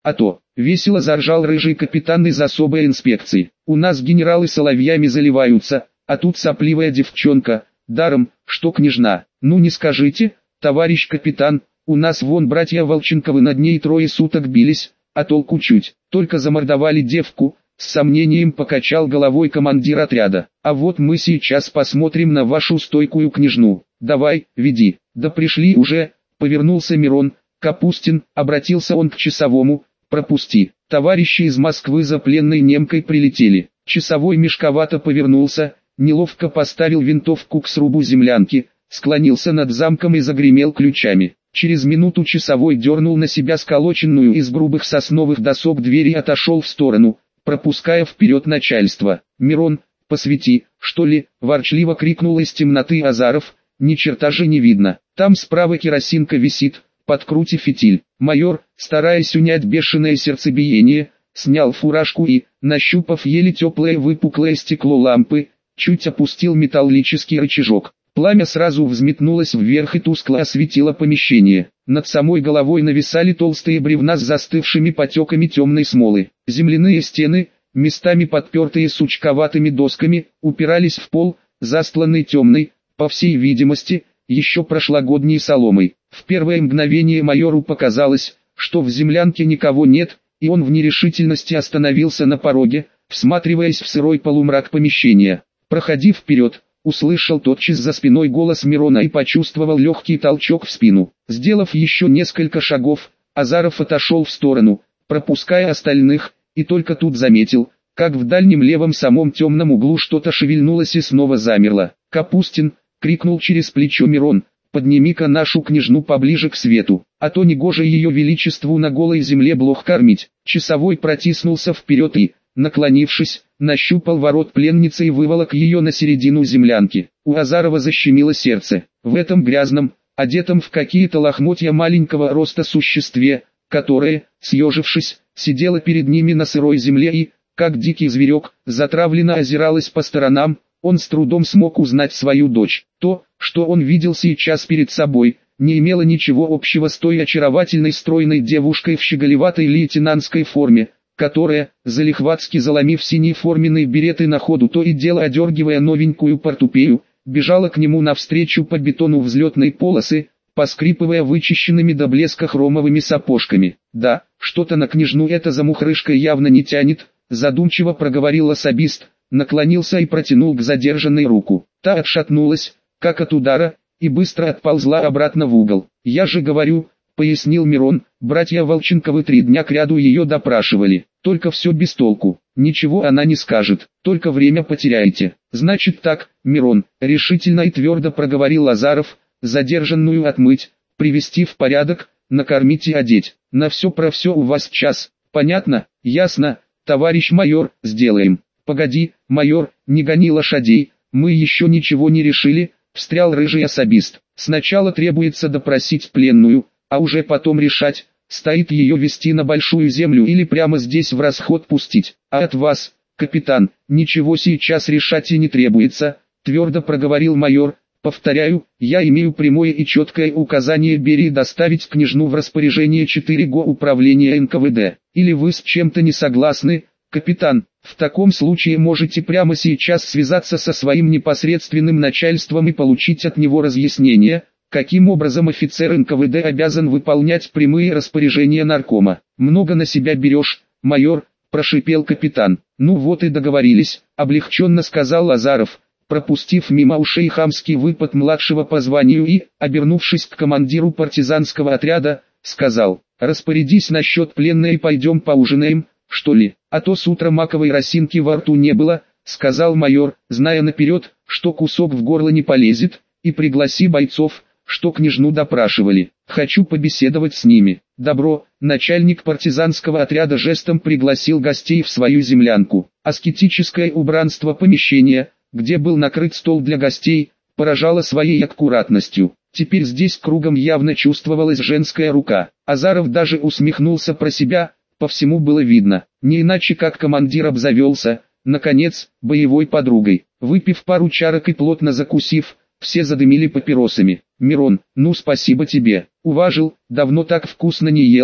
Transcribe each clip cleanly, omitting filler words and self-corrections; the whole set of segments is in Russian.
А то, весело заржал рыжий капитан из особой инспекции. У нас генералы соловьями заливаются, а тут сопливая девчонка, даром, что княжна. Ну не скажите, товарищ капитан, у нас вон братья Волченковы над ней 3 суток бились, а толку чуть, только замордовали девку. С сомнением покачал головой командир отряда. А вот мы сейчас посмотрим на вашу стойкую княжну. Давай, веди. Да пришли уже, повернулся Мирон. Капустин, обратился он к часовому. Пропусти. Товарищи из Москвы за пленной немкой прилетели. Часовой мешковато повернулся, неловко поставил винтовку к срубу землянки, склонился над замком и загремел ключами. Через минуту часовой дернул на себя сколоченную из грубых сосновых досок дверь и отошел в сторону, пропуская вперед начальство. «Мирон, посвети, что ли?» – ворчливо крикнул из темноты Азаров. «Ни черта же не видно. Там справа керосинка висит, подкрути фитиль». Майор, стараясь унять бешеное сердцебиение, снял фуражку и, нащупав еле теплое выпуклое стекло лампы, чуть опустил металлический рычажок. Пламя сразу взметнулось вверх и тускло осветило помещение. Над самой головой нависали толстые бревна с застывшими потеками темной смолы. Земляные стены, местами подпертые сучковатыми досками, упирались в пол, застланный темной, по всей видимости, еще прошлогодней соломой. В первое мгновение майору показалось, что в землянке никого нет, и он в нерешительности остановился на пороге, всматриваясь в сырой полумрак помещения. «Проходи вперед», услышал тотчас за спиной голос Мирона и почувствовал легкий толчок в спину. Сделав еще несколько шагов, Азаров отошел в сторону, пропуская остальных, и только тут заметил, как в дальнем левом самом темном углу что-то шевельнулось и снова замерло. «Капустин!» — крикнул через плечо Мирон. «Подними-ка нашу княжну поближе к свету, а то негоже ее величеству на голой земле блох кормить». Часовой протиснулся вперед и, наклонившись, нащупал ворот пленницы и выволок ее на середину землянки. У Азарова защемило сердце. В этом грязном, одетом в какие-то лохмотья маленького роста существе, которое, съежившись, сидело перед ними на сырой земле и, как дикий зверек, затравленно озиралась по сторонам, он с трудом смог узнать свою дочь. То, что он видел сейчас перед собой, не имело ничего общего с той очаровательной стройной девушкой в щеголеватой лейтенантской форме, которая, залихватски заломив синий форменный берет и на ходу то и дело одергивая новенькую портупею, бежала к нему навстречу по бетону взлетной полосы, поскрипывая вычищенными до блеска хромовыми сапожками. «Да, что-то на княжну эта замухрышка явно не тянет», задумчиво проговорил особист, наклонился и протянул к задержанной руку. Та отшатнулась, как от удара, и быстро отползла обратно в угол. «Я же говорю», — пояснил Мирон, — братья Волченковы 3 дня кряду ее допрашивали. Только все без толку. Ничего она не скажет, только время потеряете. Значит так, Мирон, решительно и твердо проговорил Азаров, задержанную отмыть, привести в порядок, накормить и одеть. На все про все у вас час. Понятно? Ясно, товарищ майор, сделаем. Погоди, майор, не гони лошадей, мы еще ничего не решили, встрял рыжий особист. Сначала требуется допросить пленную, а уже потом решать, стоит ее вести на большую землю или прямо здесь в расход пустить. А от вас, капитан, ничего сейчас решать и не требуется, твердо проговорил майор. Повторяю, я имею прямое и четкое указание Берии доставить княжну в распоряжение 4 ГО управления НКВД. Или вы с чем-то не согласны, капитан? В таком случае можете прямо сейчас связаться со своим непосредственным начальством и получить от него разъяснение, каким образом офицер НКВД обязан выполнять прямые распоряжения наркома. «Много на себя берешь, майор», – прошипел капитан. «Ну вот и договорились», – облегченно сказал Азаров, пропустив мимо ушей хамский выпад младшего по званию и, обернувшись к командиру партизанского отряда, сказал: «Распорядись насчет пленной и пойдем поужинаем, что ли, а то с утра маковой росинки во рту не было», – сказал майор, зная наперед, что кусок в горло не полезет, «и пригласи бойцов, что княжну допрашивали. Хочу побеседовать с ними». «Добро», начальник партизанского отряда жестом пригласил гостей в свою землянку. Аскетическое убранство помещения, где был накрыт стол для гостей, поражало своей аккуратностью. Теперь здесь кругом явно чувствовалась женская рука. Азаров даже усмехнулся про себя, по всему было видно. Не иначе как командир обзавелся, наконец, боевой подругой. Выпив пару чарок и плотно закусив, все задымили папиросами. «Мирон, ну спасибо тебе, уважил, давно так вкусно не ел»,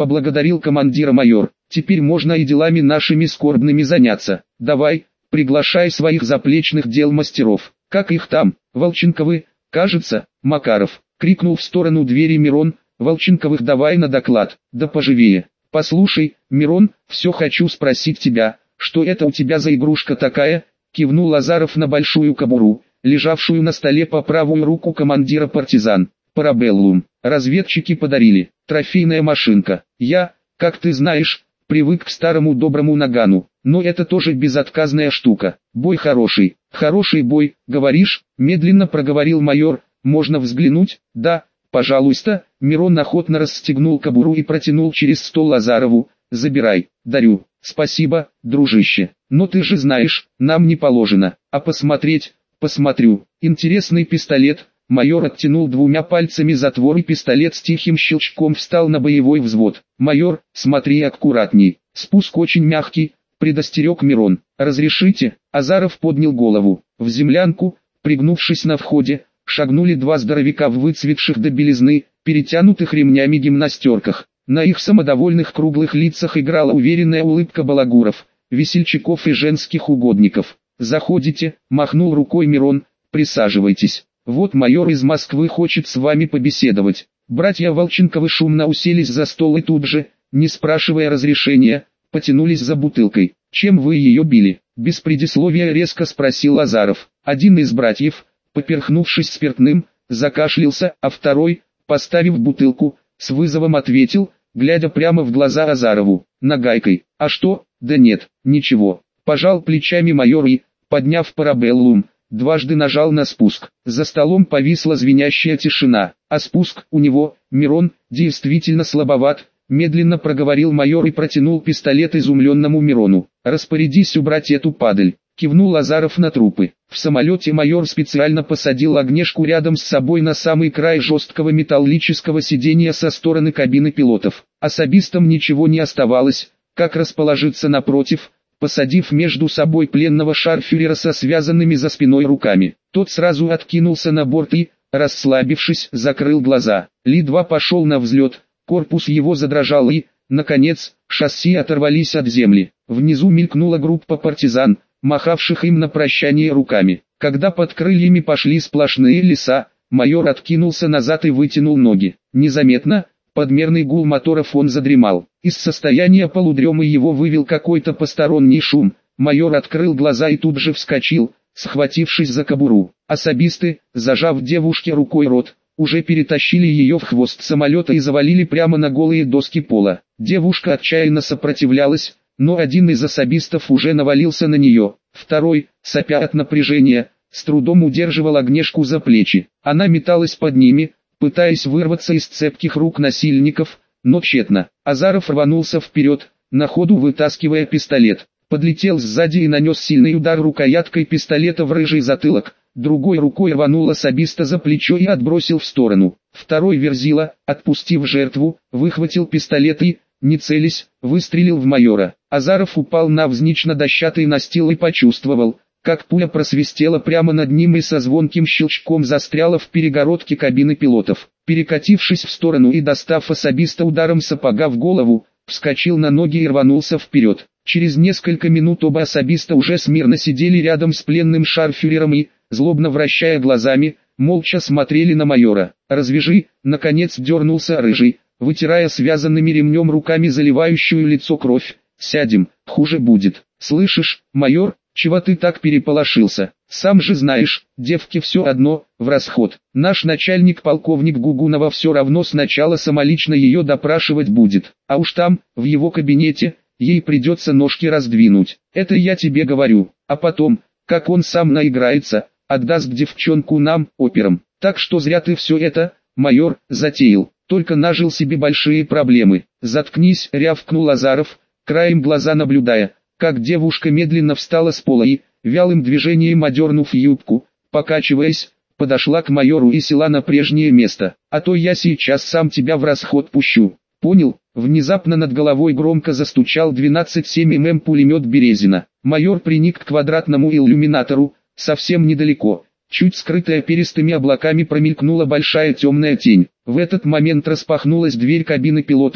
поблагодарил командира майор. Теперь можно и делами нашими скорбными заняться. Давай, приглашай своих заплечных дел мастеров. Как их там, Волченковы, кажется, Макаров, крикнул в сторону двери Мирон. Волченковых давай на доклад, да поживее. Послушай, Мирон, все хочу спросить тебя, что это у тебя за игрушка такая? Кивнул Лазаров на большую кобуру, лежавшую на столе по правую руку командира партизан. Парабеллум. Разведчики подарили. Трофейная машинка. Я, как ты знаешь, привык к старому доброму нагану, но это тоже безотказная штука. Бой хороший. Хороший бой, говоришь? Медленно проговорил майор. Можно взглянуть? Да, пожалуйста. Мирон охотно расстегнул кобуру и протянул через стол Лазарову. Забирай. Дарю. Спасибо, дружище. Но ты же знаешь, нам не положено. А посмотреть? Посмотрю. Интересный пистолет. Майор оттянул двумя пальцами затвор, и пистолет с тихим щелчком встал на боевой взвод. «Майор, смотри аккуратней, спуск очень мягкий», — предостерег Мирон. «Разрешите?» Азаров поднял голову. В землянку, пригнувшись на входе, шагнули два здоровяка в выцветших до белизны, перетянутых ремнями гимнастерках. На их самодовольных круглых лицах играла уверенная улыбка балагуров, весельчаков и женских угодников. «Заходите», — махнул рукой Мирон, — «присаживайтесь. Вот майор из Москвы хочет с вами побеседовать». Братья Волченковы шумно уселись за стол и тут же, не спрашивая разрешения, потянулись за бутылкой. «Чем вы ее били?» Без предисловия резко спросил Азаров. Один из братьев, поперхнувшись спиртным, закашлялся, а второй, поставив бутылку, с вызовом ответил, глядя прямо в глаза Азарову: «Нагайкой». «А что?» «Да нет, ничего». Пожал плечами майор и, подняв парабеллум, дважды нажал на спуск. За столом повисла звенящая тишина, а спуск у него, Мирон, действительно слабоват, медленно проговорил майор и протянул пистолет изумленному Мирону. «Распорядись убрать эту падаль», кивнул Лазаров на трупы. В самолете майор специально посадил Огнешку рядом с собой на самый край жесткого металлического сиденья со стороны кабины пилотов. Особистам ничего не оставалось, как расположиться напротив, посадив между собой пленного шарфюрера со связанными за спиной руками. Тот сразу откинулся на борт и, расслабившись, закрыл глаза. Ли-2 пошел на взлет, корпус его задрожал и, наконец, шасси оторвались от земли. Внизу мелькнула группа партизан, махавших им на прощание руками. Когда под крыльями пошли сплошные леса, майор откинулся назад и вытянул ноги. Незаметно, под мерный гул моторов он задремал. Из состояния полудремы его вывел какой-то посторонний шум. Майор открыл глаза и тут же вскочил, схватившись за кобуру. Особисты, зажав девушке рукой рот, уже перетащили ее в хвост самолета и завалили прямо на голые доски пола. Девушка отчаянно сопротивлялась, но один из особистов уже навалился на нее. Второй, сопя от напряжения, с трудом удерживал Огнешку за плечи. Она металась под ними, пытаясь вырваться из цепких рук насильников, но тщетно. Азаров рванулся вперед, на ходу вытаскивая пистолет. Подлетел сзади и нанес сильный удар рукояткой пистолета в рыжий затылок. Другой рукой рванул особиста за плечо и отбросил в сторону. Второй верзила, отпустив жертву, выхватил пистолет и, не целясь, выстрелил в майора. Азаров упал навзничь на дощатый настил и почувствовал, как пуля просвистела прямо над ним и со звонким щелчком застряла в перегородке кабины пилотов. Перекатившись в сторону и достав особиста ударом сапога в голову, вскочил на ноги и рванулся вперед. Через несколько минут оба особиста уже смирно сидели рядом с пленным шарфюрером и, злобно вращая глазами, молча смотрели на майора. «Развяжи!» — наконец дернулся рыжий, вытирая связанными ремнем руками заливающую лицо кровь. «Сядем, хуже будет. Слышишь, майор, чего ты так переполошился? Сам же знаешь, девке все одно, в расход. Наш начальник полковник Гугунова все равно сначала самолично ее допрашивать будет, а уж там, в его кабинете, ей придется ножки раздвинуть. Это я тебе говорю, а потом, как он сам наиграется, отдаст девчонку нам, операм. Так что зря ты все это, майор, затеял, только нажил себе большие проблемы». «Заткнись», — рявкнул Азаров, краем глаза наблюдая, как девушка медленно встала с пола и, вялым движением одернув юбку, покачиваясь, подошла к майору и села на прежнее место. «А то я сейчас сам тебя в расход пущу. Понял?» Внезапно над головой громко застучал 12,7 мм пулемет Березина. Майор приник к квадратному иллюминатору, совсем недалеко. Чуть скрытая перистыми облаками промелькнула большая темная тень. В этот момент распахнулась дверь кабины пилотов,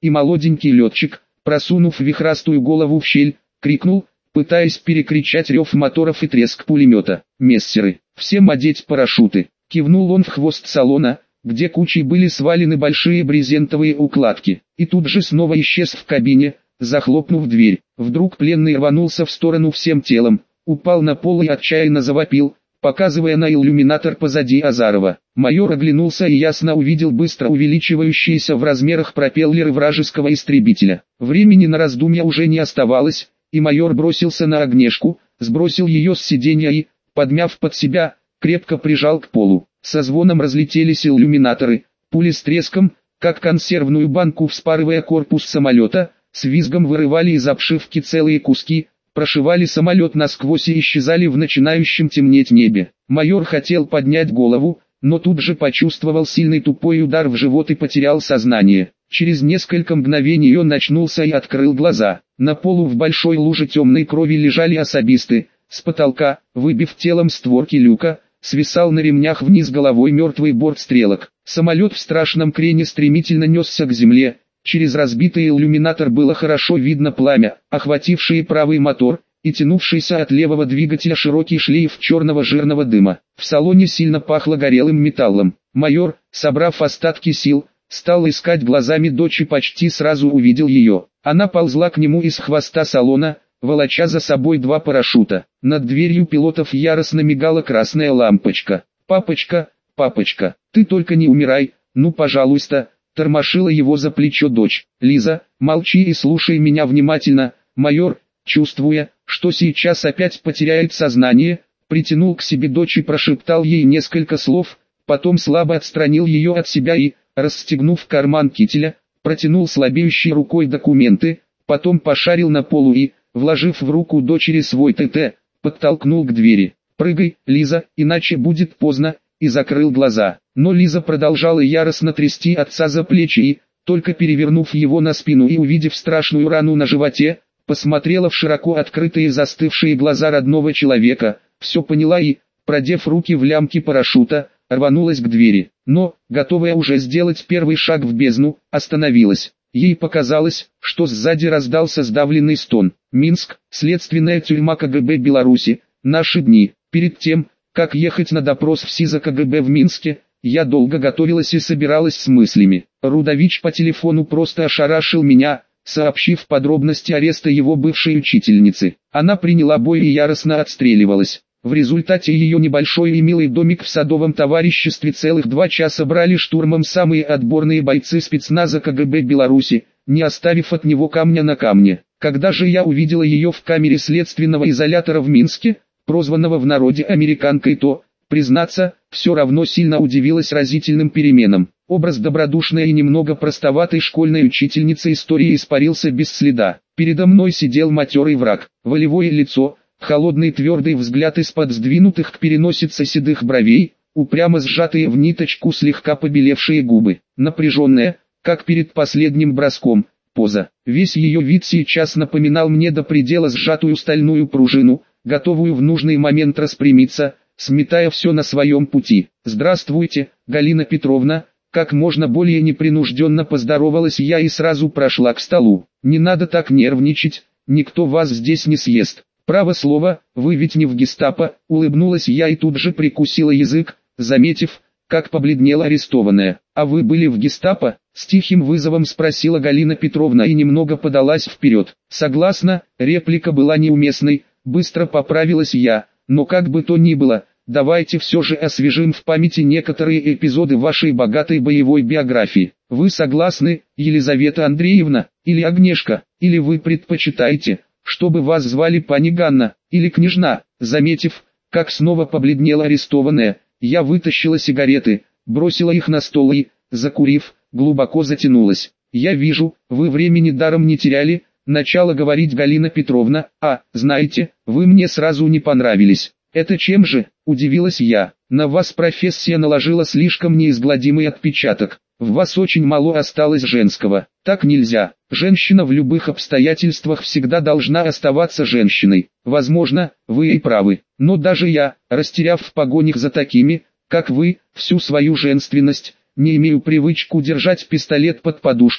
и молоденький летчик, просунув вихрастую голову в щель, крикнул, пытаясь перекричать рев моторов и треск пулемета: «Мессеры, всем одеть парашюты!» Кивнул он в хвост салона, где кучей были свалены большие брезентовые укладки, и тут же снова исчез в кабине, захлопнув дверь. Вдруг пленный рванулся в сторону всем телом, упал на пол и отчаянно завопил, показывая на иллюминатор позади Азарова. Майор оглянулся и ясно увидел быстро увеличивающиеся в размерах пропеллеры вражеского истребителя. Времени на раздумья уже не оставалось, и майор бросился на Огнешку, сбросил ее с сиденья и, подмяв под себя, крепко прижал к полу. Со звоном разлетелись иллюминаторы, пули с треском, как консервную банку вспарывая корпус самолета, с визгом вырывали из обшивки целые куски, прошивали самолет насквозь и исчезали в начинающем темнеть небе. Майор хотел поднять голову, но тут же почувствовал сильный тупой удар в живот и потерял сознание. Через несколько мгновений он очнулся и открыл глаза. На полу в большой луже темной крови лежали особисты. С потолка, выбив телом створки люка, свисал на ремнях вниз головой мертвый борт стрелок. Самолет в страшном крене стремительно несся к земле. Через разбитый иллюминатор было хорошо видно пламя, охватившее правый мотор, и тянувшийся от левого двигателя широкий шлейф черного жирного дыма. В салоне сильно пахло горелым металлом. Майор, собрав остатки сил, стал искать глазами дочь и почти сразу увидел ее. Она ползла к нему из хвоста салона, волоча за собой два парашюта. Над дверью пилотов яростно мигала красная лампочка. «Папочка, папочка, ты только не умирай, ну пожалуйста», тормошила его за плечо дочь. «Лиза, молчи и слушай меня внимательно». Майор, чувствуя, что сейчас опять потеряет сознание, притянул к себе дочь и прошептал ей несколько слов, потом слабо отстранил ее от себя и, расстегнув карман кителя, протянул слабеющей рукой документы, потом пошарил на полу и, вложив в руку дочери свой ТТ, подтолкнул к двери. «Прыгай, Лиза, иначе будет поздно», и закрыл глаза. Но Лиза продолжала яростно трясти отца за плечи и, только перевернув его на спину и увидев страшную рану на животе, посмотрела в широко открытые застывшие глаза родного человека, все поняла и, продев руки в лямки парашюта, рванулась к двери. Но, готовая уже сделать первый шаг в бездну, остановилась. Ей показалось, что сзади раздался сдавленный стон. «Минск, следственная тюрьма КГБ Беларуси, наши дни». Перед тем, как ехать на допрос в СИЗО КГБ в Минске, я долго готовилась и собиралась с мыслями. Рудович по телефону просто ошарашил меня, сообщив подробности ареста его бывшей учительницы. Она приняла бой и яростно отстреливалась. В результате ее небольшой и милый домик в садовом товариществе целых 2 часа брали штурмом самые отборные бойцы спецназа КГБ Беларуси, не оставив от него камня на камне. Когда же я увидела ее в камере следственного изолятора в Минске, прозванного в народе американкой, то, признаться, все равно сильно удивилась разительным переменам. Образ добродушной и немного простоватой школьной учительницы истории испарился без следа. Передо мной сидел матерый враг, волевое лицо, холодный твердый взгляд из-под сдвинутых к переносице седых бровей, упрямо сжатые в ниточку слегка побелевшие губы, напряженная, как перед последним броском, поза. Весь ее вид сейчас напоминал мне до предела сжатую стальную пружину, готовую в нужный момент распрямиться, сметая все на своем пути. «Здравствуйте, Галина Петровна», как можно более непринужденно поздоровалась я и сразу прошла к столу. «Не надо так нервничать, никто вас здесь не съест. Право слово, вы ведь не в гестапо», улыбнулась я и тут же прикусила язык, заметив, как побледнела арестованная. «А вы были в гестапо?» С тихим вызовом спросила Галина Петровна и немного подалась вперед. «Согласна», реплика была неуместной, быстро поправилась я, но как бы то ни было, давайте все же освежим в памяти некоторые эпизоды вашей богатой боевой биографии. Вы согласны, Елизавета Андреевна, или Агнешка, или вы предпочитаете, чтобы вас звали пани Ганна, или княжна? Заметив, как снова побледнела арестованная, я вытащила сигареты, бросила их на стол и, закурив, глубоко затянулась. «Я вижу, вы времени даром не теряли», начала говорить Галина Петровна. «Знаете, вы мне сразу не понравились». «Это чем же?» – удивилась я. «На вас профессия наложила слишком неизгладимый отпечаток. В вас очень мало осталось женского. Так нельзя. Женщина в любых обстоятельствах всегда должна оставаться женщиной. Возможно, вы и правы. Но даже я, растеряв в погонях за такими, как вы, всю свою женственность, не имею привычку держать пистолет под подушкой,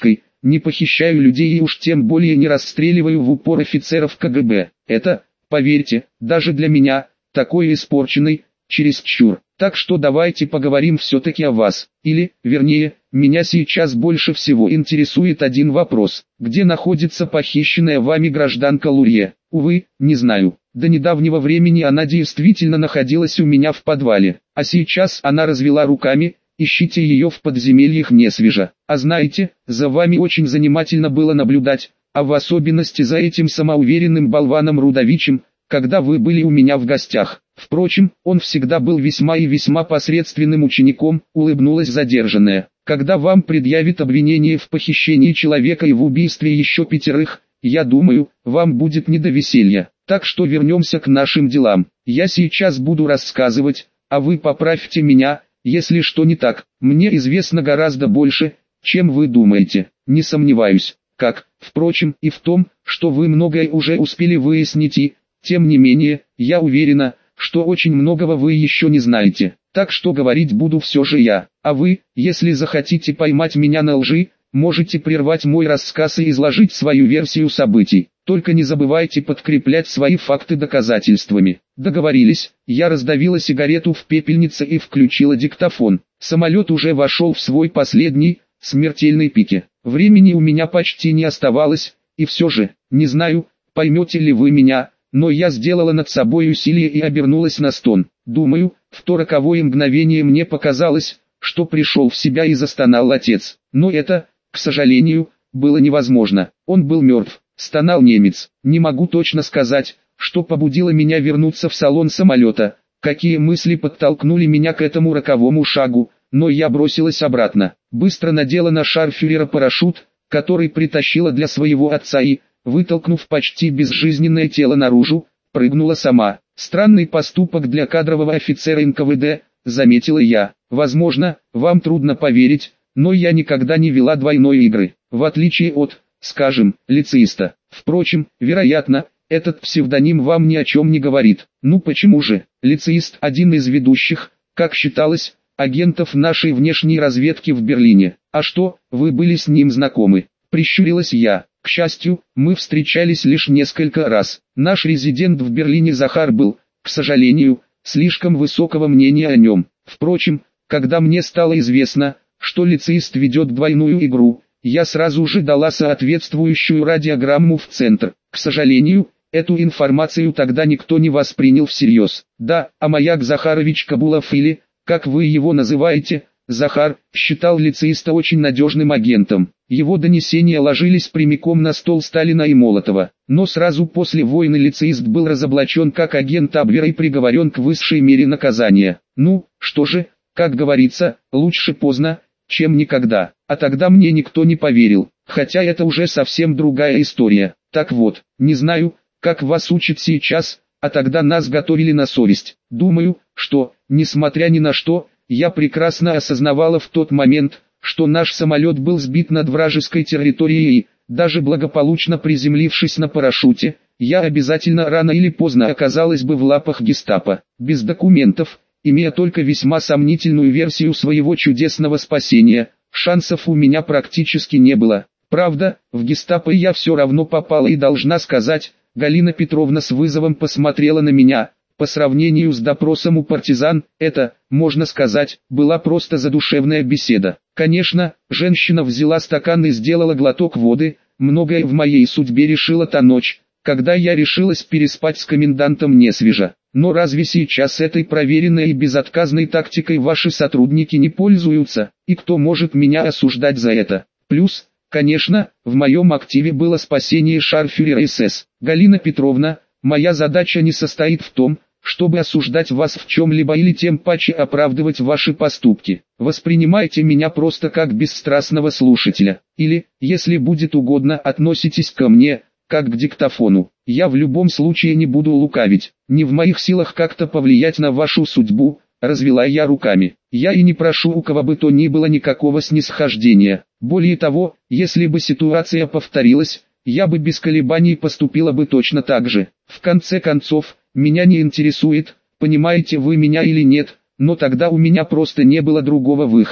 не похищаю людей и уж тем более не расстреливаю в упор офицеров КГБ. Это, поверьте, даже для меня, такой испорченный, чересчур. Так что давайте поговорим все-таки о вас. Или, вернее, меня сейчас больше всего интересует один вопрос. Где находится похищенная вами гражданка Лурье? Увы, не знаю. До недавнего времени она действительно находилась у меня в подвале. А сейчас она развела руками: ищите ее в подземельях Несвежа. А знаете, за вами очень занимательно было наблюдать, а в особенности за этим самоуверенным болваном Рудовичем, когда вы были у меня в гостях. Впрочем, он всегда был весьма и весьма посредственным учеником, улыбнулась задержанная. Когда вам предъявят обвинение в похищении человека и в убийстве еще 5, я думаю, вам будет не до веселья. Так что вернемся к нашим делам. Я сейчас буду рассказывать, а вы поправьте меня, если что не так. Мне известно гораздо больше, чем вы думаете. Не сомневаюсь, как, впрочем, и в том, что вы многое уже успели выяснить и, тем не менее, я уверена, что очень многого вы еще не знаете. Так что говорить буду все же я. А вы, если захотите поймать меня на лжи, можете прервать мой рассказ и изложить свою версию событий. Только не забывайте подкреплять свои факты доказательствами. Договорились. Я раздавила сигарету в пепельнице и включила диктофон. Самолет уже вошел в свой последний, смертельный пике. Времени у меня почти не оставалось, и все же, не знаю, поймете ли вы меня, но я сделала над собой усилие и обернулась на стон. Думаю, в то роковое мгновение мне показалось, что пришел в себя и застонал отец. Но это, к сожалению, было невозможно. Он был мертв, стонал немец. Не могу точно сказать, что побудило меня вернуться в салон самолета, какие мысли подтолкнули меня к этому роковому шагу, но я бросилась обратно. Быстро надела на шарфюрера парашют, который притащила для своего отца и, вытолкнув почти безжизненное тело наружу, прыгнула сама. Странный поступок для кадрового офицера НКВД, заметила я. Возможно, вам трудно поверить, но я никогда не вела двойной игры, в отличие от, скажем, лицеиста. Впрочем, вероятно, этот псевдоним вам ни о чем не говорит. Ну почему же? Лицеист – один из ведущих, как считалось, агентов нашей внешней разведки в Берлине. А что, вы были с ним знакомы? Прищурилась я. К счастью, мы встречались лишь несколько раз. Наш резидент в Берлине Захар был, к сожалению, слишком высокого мнения о нем. Впрочем, когда мне стало известно, что лицеист ведет двойную игру, я сразу же дала соответствующую радиограмму в центр. К сожалению, эту информацию тогда никто не воспринял всерьез. Да, а Маяк Захарович Кабулов или, как вы его называете, Захар, считал лицеиста очень надежным агентом. Его донесения ложились прямиком на стол Сталина и Молотова. Но сразу после войны лицеист был разоблачен как агент Абвера и приговорен к высшей мере наказания. Ну, что же, как говорится, лучше поздно, чем никогда. А тогда мне никто не поверил, хотя это уже совсем другая история. Так вот, не знаю, как вас учат сейчас, а тогда нас готовили на совесть. Думаю, что, несмотря ни на что, я прекрасно осознавала в тот момент, что наш самолет был сбит над вражеской территорией и, даже благополучно приземлившись на парашюте, я обязательно рано или поздно оказалась бы в лапах гестапо. Без документов, имея только весьма сомнительную версию своего чудесного спасения, шансов у меня практически не было. Правда, в гестапо я все равно попала и должна сказать, Галина Петровна с вызовом посмотрела на меня. По сравнению с допросом у партизан, это, можно сказать, была просто задушевная беседа. Конечно, женщина взяла стакан и сделала глоток воды, многое в моей судьбе решила та ночь, когда я решилась переспать с комендантом Несвежа. Но разве сейчас этой проверенной и безотказной тактикой ваши сотрудники не пользуются, и кто может меня осуждать за это? Плюс, конечно, в моем активе было спасение шарфюрера СС. Галина Петровна, моя задача не состоит в том, чтобы осуждать вас в чем-либо или тем паче оправдывать ваши поступки. Воспринимайте меня просто как бесстрастного слушателя. Или, если будет угодно, относитесь ко мне, как к диктофону. Я в любом случае не буду лукавить. Не в моих силах как-то повлиять на вашу судьбу, развела я руками. Я и не прошу у кого бы то ни было никакого снисхождения. Более того, если бы ситуация повторилась, я бы без колебаний поступила бы точно так же. В конце концов, меня не интересует, понимаете вы меня или нет, но тогда у меня просто не было другого выхода.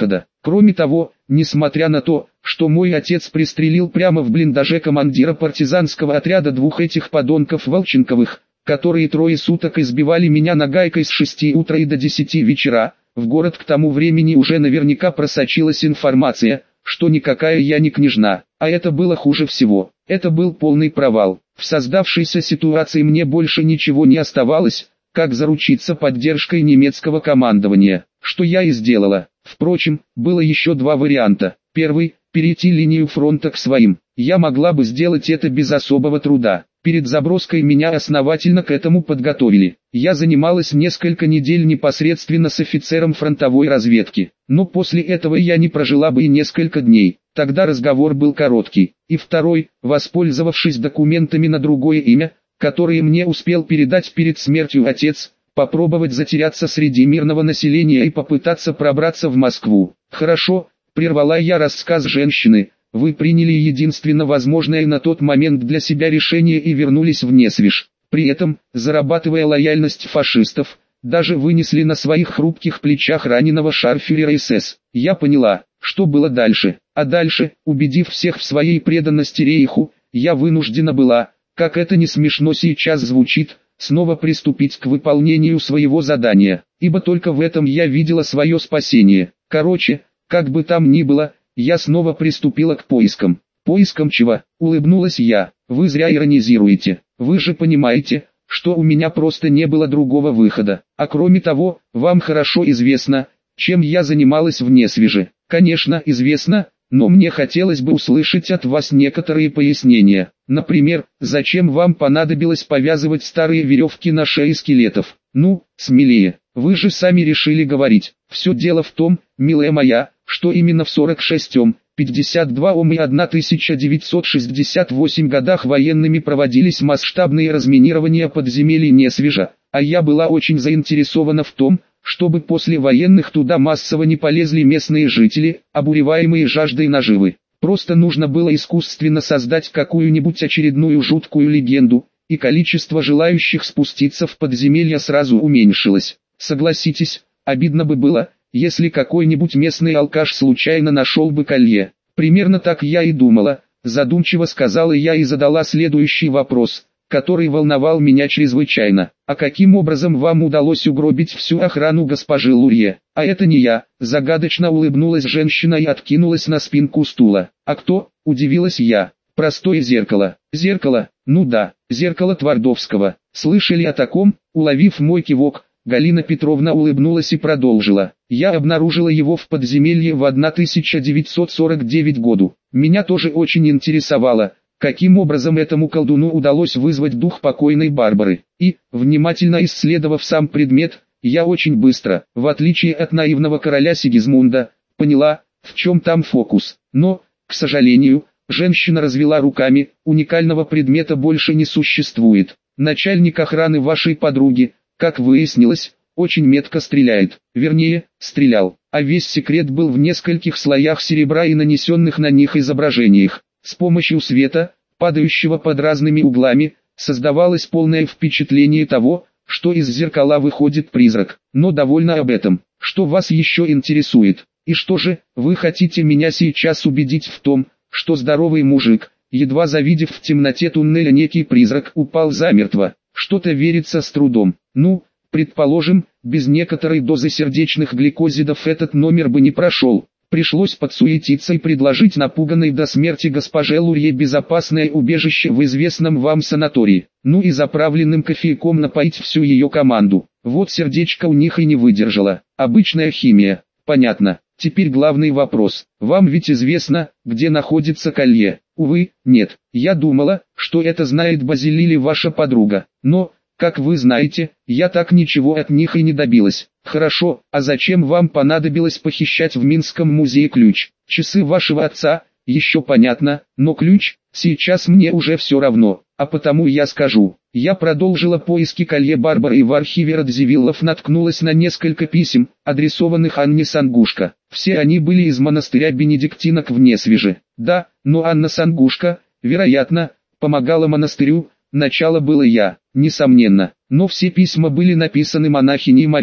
Кроме того, несмотря на то, что мой отец пристрелил прямо в блиндаже командира партизанского отряда двух этих подонков Волченковых, которые 3 суток избивали меня нагайкой с 6 утра и до 10 вечера, в город к тому времени уже наверняка просочилась информация, что никакая я не княжна, а это было хуже всего. Это был полный провал. В создавшейся ситуации мне больше ничего не оставалось, как заручиться поддержкой немецкого командования, что я и сделала. Впрочем, было еще 2 варианта. Первый – перейти линию фронта к своим. Я могла бы сделать это без особого труда. Перед заброской меня основательно к этому подготовили. Я занималась несколько недель непосредственно с офицером фронтовой разведки. Но после этого я не прожила бы и несколько дней. Тогда разговор был короткий. И второй, воспользовавшись документами на другое имя, которые мне успел передать перед смертью отец, попробовать затеряться среди мирного населения и попытаться пробраться в Москву. «Хорошо», — прервала я рассказ женщины, — «вы приняли единственно возможное на тот момент для себя решение и вернулись в Несвиж. При этом, зарабатывая лояльность фашистов, даже вынесли на своих хрупких плечах раненого шарфюрера СС. Я поняла, что было дальше. А дальше, убедив всех в своей преданности Рейху, я вынуждена была, как это не смешно сейчас звучит, снова приступить к выполнению своего задания, ибо только в этом я видела свое спасение. Короче, как бы там ни было, я снова приступила к поискам. «Поискам чего?» — улыбнулась я. «Вы зря иронизируете. Вы же понимаете, что у меня просто не было другого выхода. А кроме того, вам хорошо известно, чем я занималась в Несвиже». «Конечно, известно, но мне хотелось бы услышать от вас некоторые пояснения. Например, зачем вам понадобилось повязывать старые веревки на шее скелетов? Ну, смелее, вы же сами решили говорить. Все дело в том, милая моя, что именно в 46-м, 52-м и 1968 годах военными проводились масштабные разминирования подземелий Несвижа, а я была очень заинтересована в том, чтобы после военных туда массово не полезли местные жители, обуреваемые жаждой наживы. Просто нужно было искусственно создать какую-нибудь очередную жуткую легенду, и количество желающих спуститься в подземелья сразу уменьшилось. Согласитесь, обидно бы было, если какой-нибудь местный алкаш случайно нашел бы колье. Примерно так я и думала, задумчиво сказала я и задала следующий вопрос, который волновал меня чрезвычайно. А каким образом вам удалось угробить всю охрану госпожи Лурье? А это не я, загадочно улыбнулась женщина и откинулась на спинку стула. А кто? Удивилась я. Простое зеркало. Зеркало? Ну да, зеркало Твардовского. Слышали о таком? Уловив мой кивок, Галина Петровна улыбнулась и продолжила. Я обнаружила его в подземелье в 1949 году. Меня тоже очень интересовало, каким образом этому колдуну удалось вызвать дух покойной Барбары. И, внимательно исследовав сам предмет, я очень быстро, в отличие от наивного короля Сигизмунда, поняла, в чем там фокус. Но, к сожалению, женщина развела руками, уникального предмета больше не существует. Начальник охраны вашей подруги, как выяснилось, очень метко стреляет. Вернее, стрелял. А весь секрет был в нескольких слоях серебра и нанесенных на них изображениях. С помощью света, падающего под разными углами, создавалось полное впечатление того, что из зеркала выходит призрак. Но довольно об этом. Что вас еще интересует? И что же, вы хотите меня сейчас убедить в том, что здоровый мужик, едва завидев в темноте туннеля некий призрак, упал замертво? Что-то верится с трудом. Ну, предположим, без некоторой дозы сердечных гликозидов этот номер бы не прошел. Пришлось подсуетиться и предложить напуганной до смерти госпоже Лурье безопасное убежище в известном вам санатории. Ну и заправленным кофейком напоить всю ее команду. Вот сердечко у них и не выдержало. Обычная химия. Понятно. Теперь главный вопрос. Вам ведь известно, где находится колье? Увы, нет. Я думала, что это знает Базилили ваша подруга. Но, как вы знаете, я так ничего от них и не добилась. Хорошо, а зачем вам понадобилось похищать в Минском музее ключ? Часы вашего отца, еще понятно, но ключ, сейчас мне уже все равно, а потому я скажу. Я продолжила поиски колье Барбары и в архиве Радзивиллов наткнулась на несколько писем, адресованных Анне Сангушко. Все они были из монастыря бенедиктинок в Несвиже. Да, но Анна Сангушко, вероятно, помогала монастырю, начало было я, несомненно, но все письма были написаны монахиней Марией.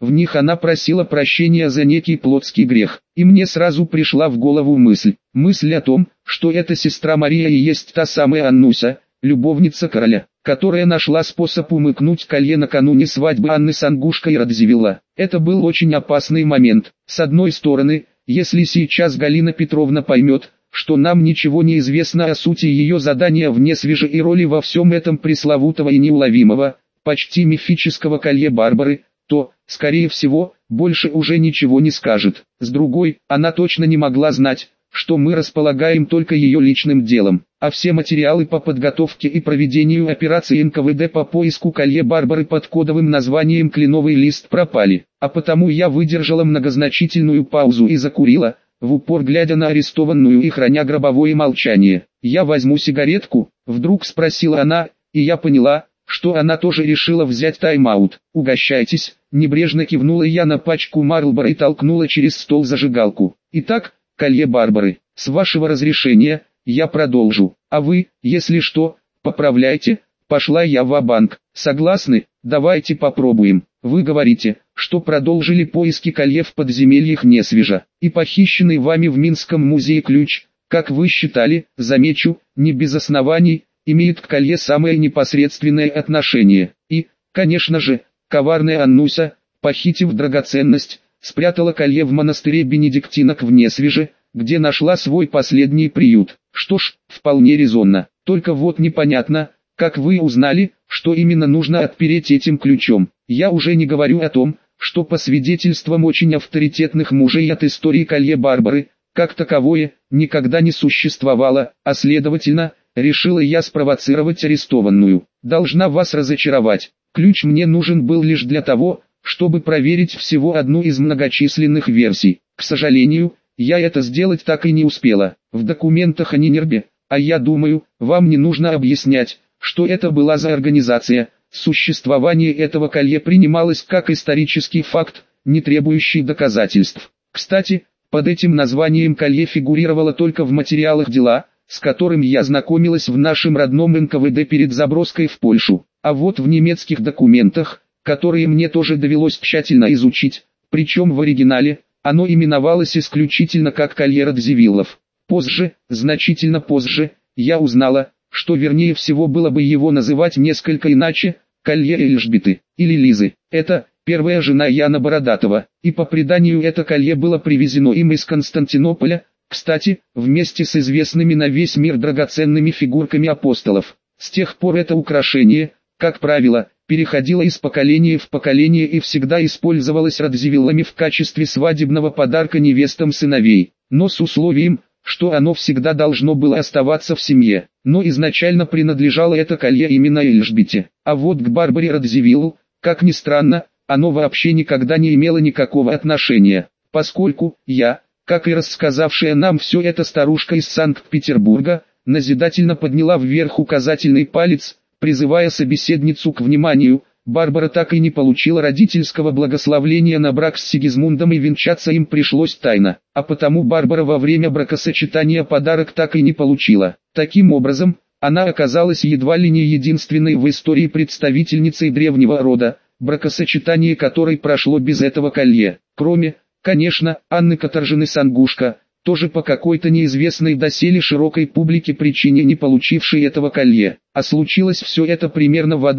В них она просила прощения за некий плотский грех. И мне сразу пришла в голову мысль о том, что эта сестра Мария и есть та самая Аннуся, любовница короля, которая нашла способ умыкнуть колье накануне свадьбы Анны Сангушко и Радзивилла. Это был очень опасный момент. С одной стороны, если сейчас Галина Петровна поймет, что нам ничего не известно о сути ее задания в Несвеже и роли во всем этом пресловутого и неуловимого, почти мифического колье Барбары, то, скорее всего, больше уже ничего не скажет. С другой, она точно не могла знать, что мы располагаем только ее личным делом, а все материалы по подготовке и проведению операции НКВД по поиску колье Барбары под кодовым названием «Кленовый лист» пропали. А потому я выдержала многозначительную паузу и закурила, в упор глядя на арестованную и храня гробовое молчание. «Я возьму сигаретку?» — вдруг спросила она, и я поняла, что она тоже решила взять тайм-аут. «Угощайтесь», — небрежно кивнула я на пачку Марлборо и толкнула через стол зажигалку. «Итак, колье Барбары, с вашего разрешения, я продолжу, а вы, если что, поправляйте». Пошла я ва-банк. «Согласны? Давайте попробуем. Вы говорите, что продолжили поиски колье в подземельях Несвежа, и похищенный вами в Минском музее ключ, как вы считали, замечу, не без оснований, имеет к колье самое непосредственное отношение. И, конечно же, коварная Аннуся, похитив драгоценность, спрятала колье в монастыре бенедиктинок в Несвеже, где нашла свой последний приют. Что ж, вполне резонно. Только вот непонятно, как вы узнали, что именно нужно отпереть этим ключом. Я уже не говорю о том, что по свидетельствам очень авторитетных мужей от истории колье Барбары, как таковое, никогда не существовало, а следовательно, решила я спровоцировать арестованную. Должна вас разочаровать. Ключ мне нужен был лишь для того, чтобы проверить всего одну из многочисленных версий. К сожалению, я это сделать так и не успела. В документах о Нинербе, а я думаю, вам не нужно объяснять, что это была за организация. Существование этого колье принималось как исторический факт, не требующий доказательств. Кстати, под этим названием колье фигурировало только в материалах дела, с которым я знакомилась в нашем родном НКВД перед заброской в Польшу. А вот в немецких документах, которые мне тоже довелось тщательно изучить, причем в оригинале, оно именовалось исключительно как колье Радзивиллов. Позже, значительно позже, я узнала, что вернее всего было бы его называть несколько иначе, колье Эльжбеты, или Лизы. Это первая жена Яна Бородатого, и по преданию это колье было привезено им из Константинополя, кстати, вместе с известными на весь мир драгоценными фигурками апостолов. С тех пор это украшение, как правило, переходило из поколения в поколение и всегда использовалось Радзивиллами в качестве свадебного подарка невестам сыновей, но с условием, что оно всегда должно было оставаться в семье. Но изначально принадлежало это колье именно Эльжбете. А вот к Барбаре Радзивиллу, как ни странно, оно вообще никогда не имело никакого отношения, поскольку я, как и рассказавшая нам все это старушка из Санкт-Петербурга, назидательно подняла вверх указательный палец, призывая собеседницу к вниманию. Барбара так и не получила родительского благословения на брак с Сигизмундом, и венчаться им пришлось тайно, а потому Барбара во время бракосочетания подарок так и не получила. Таким образом, она оказалась едва ли не единственной в истории представительницей древнего рода, бракосочетание которой прошло без этого колье, кроме, конечно, Анны Каторжины Сангушко, тоже по какой-то неизвестной доселе широкой публике причине не получившей этого колье. А случилось все это примерно в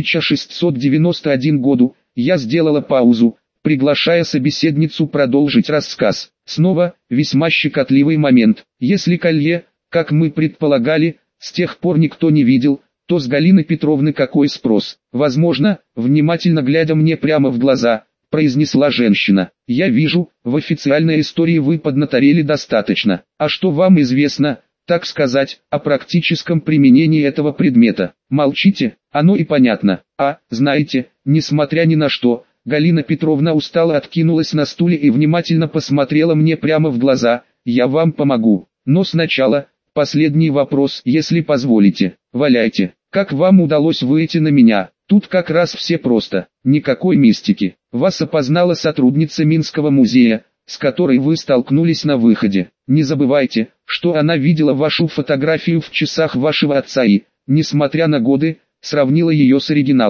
1691 году. Я сделала паузу, приглашая собеседницу продолжить рассказ. Снова, весьма щекотливый момент. Если колье, как мы предполагали, с тех пор никто не видел, то с Галины Петровны какой спрос? Возможно, внимательно глядя мне прямо в глаза, произнесла женщина. «Я вижу, в официальной истории вы поднаторели достаточно. А что вам известно, так сказать, о практическом применении этого предмета? Молчите, оно и понятно. А, знаете, несмотря ни на что, Галина Петровна устало откинулась на стуле и внимательно посмотрела мне прямо в глаза. Я вам помогу. Но сначала, последний вопрос, если позволите. Валяйте. Как вам удалось выйти на меня? Тут как раз все просто, никакой мистики. Вас опознала сотрудница Минского музея, с которой вы столкнулись на выходе. Не забывайте, что она видела вашу фотографию в часах вашего отца и, несмотря на годы, сравнила ее с оригиналом.